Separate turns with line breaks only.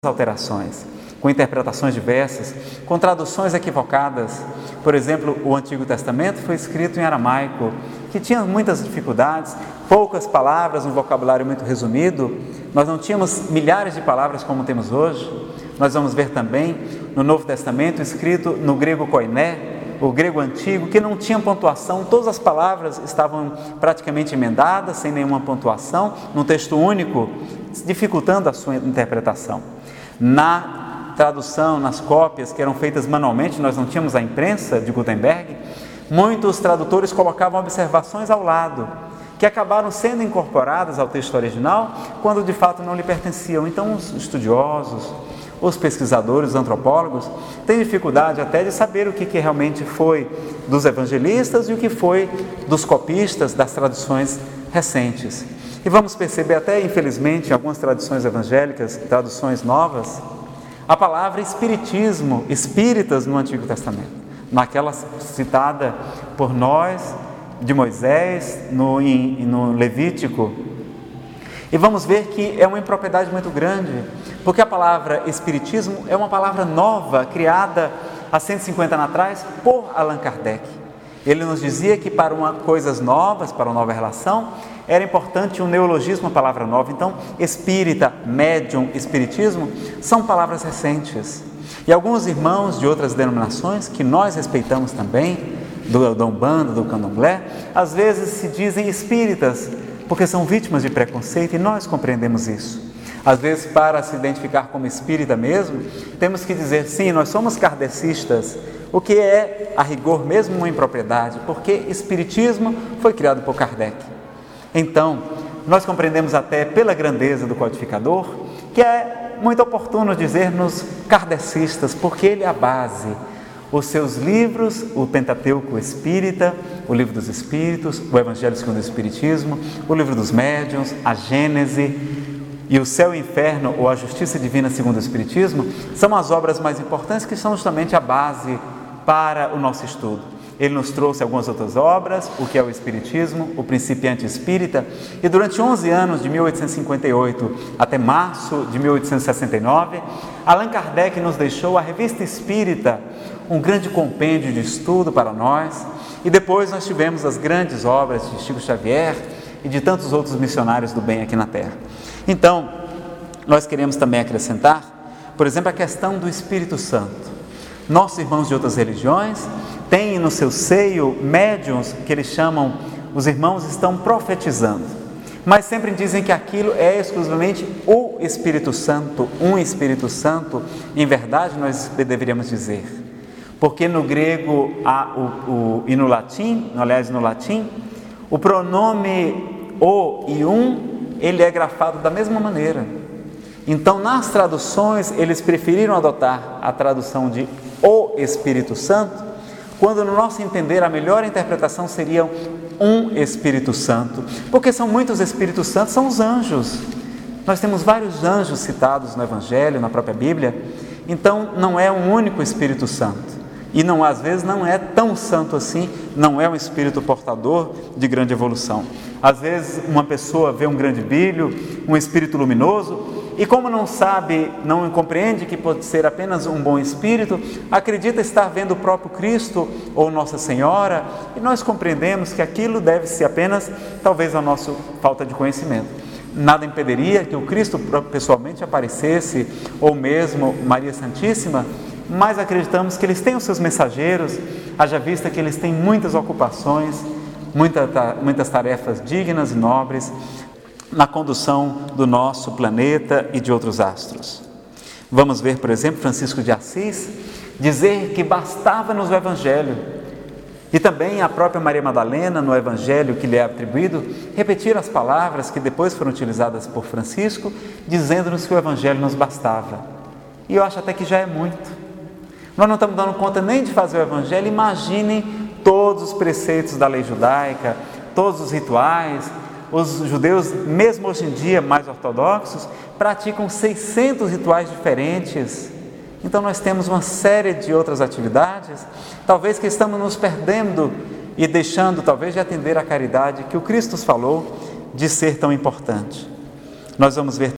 alterações, com interpretações diversas, com traduções equivocadas. Por exemplo, o Antigo Testamento foi escrito em aramaico, que tinha muitas dificuldades, poucas palavras, um vocabulário muito resumido. Nós não tínhamos milhares de palavras como temos hoje. Nós vamos ver também no Novo Testamento escrito no grego koiné, o grego antigo, que não tinha pontuação, todas as palavras estavam praticamente emendadas, sem nenhuma pontuação, num texto único, dificultando a sua interpretação. Na tradução, nas cópias que eram feitas manualmente, nós não tínhamos a imprensa de Gutenberg, muitos tradutores colocavam observações ao lado, que acabaram sendo incorporadas ao texto original, quando de fato não lhe pertenciam. Então os estudiosos, os pesquisadores, os antropólogos, têm dificuldade até de saber o que realmente foi dos evangelistas e o que foi dos copistas das traduções recentes. E vamos perceber até, infelizmente, em algumas tradições evangélicas, traduções novas, a palavra espiritismo, espíritas no Antigo Testamento, naquela citada por nós, de Moisés, no Levítico. E vamos ver que é uma impropriedade muito grande, porque a palavra espiritismo é uma palavra nova, criada há 150 anos atrás por Allan Kardec. Ele nos dizia que para coisas novas, para uma nova relação, era importante um neologismo, uma palavra nova. Então, espírita, médium, espiritismo, são palavras recentes. E alguns irmãos de outras denominações, que nós respeitamos também, da Umbanda, do Candomblé, às vezes se dizem espíritas, porque são vítimas de preconceito, e nós compreendemos isso. Às vezes, para se identificar como espírita mesmo, temos que dizer, sim, nós somos kardecistas, o que é, a rigor, mesmo uma impropriedade, porque espiritismo foi criado por Kardec. Então, nós compreendemos até pela grandeza do codificador, que é muito oportuno dizer-nos kardecistas, porque ele é a base. Os seus livros, o Pentateuco Espírita, o Livro dos Espíritos, o Evangelho segundo o Espiritismo, o Livro dos Médiuns, a Gênese e o Céu e o Inferno, ou a Justiça Divina segundo o Espiritismo, são as obras mais importantes que são justamente a base para o nosso estudo. Ele nos trouxe algumas outras obras, o que é o Espiritismo, o Principiante Espírita, e durante 11 anos, de 1858 até março de 1869, Allan Kardec nos deixou a Revista Espírita, um grande compêndio de estudo para nós, e depois nós tivemos as grandes obras de Chico Xavier e de tantos outros missionários do bem aqui na Terra. Então, nós queremos também acrescentar, por exemplo, a questão do Espírito Santo. Nossos irmãos de outras religiões têm no seu seio médiuns que eles chamam, os irmãos estão profetizando, mas sempre dizem que aquilo é exclusivamente o Espírito Santo, um Espírito Santo. Em verdade, nós deveríamos dizer, porque no grego e no latim, no latim, o pronome o e ele é grafado da mesma maneira. Então, nas traduções, eles preferiram adotar a tradução de o Espírito Santo, quando no nosso entender a melhor interpretação seria um Espírito Santo, porque são muitos Espíritos Santos, são os anjos. Nós temos vários anjos citados no Evangelho, na própria Bíblia, então não é um único Espírito Santo. E não, às vezes não é tão santo assim, não é um espírito portador de grande evolução. Às vezes uma pessoa vê um grande brilho, um espírito luminoso, e como não sabe, não compreende que pode ser apenas um bom espírito, acredita estar vendo o próprio Cristo ou Nossa Senhora, e nós compreendemos que aquilo deve ser apenas, talvez, a nossa falta de conhecimento. Nada impediria que o Cristo pessoalmente aparecesse, ou mesmo Maria Santíssima, mas acreditamos que eles têm os seus mensageiros, haja vista que eles têm muitas ocupações, muitas tarefas dignas e nobres na condução do nosso planeta e de outros astros. Vamos ver, por exemplo, Francisco de Assis dizer que bastava-nos o Evangelho, e também a própria Maria Madalena, no Evangelho que lhe é atribuído, repetir as palavras que depois foram utilizadas por Francisco, dizendo-nos que o Evangelho nos bastava. E eu acho até que já é muito. Nós não estamos dando conta nem de fazer o Evangelho. Imaginem todos os preceitos da lei judaica, todos os rituais. Os judeus, mesmo hoje em dia mais ortodoxos, praticam 600 rituais diferentes. Então nós temos uma série de outras atividades, talvez que estamos nos perdendo e deixando talvez de atender à caridade que o Cristo falou de ser tão importante. Nós vamos ver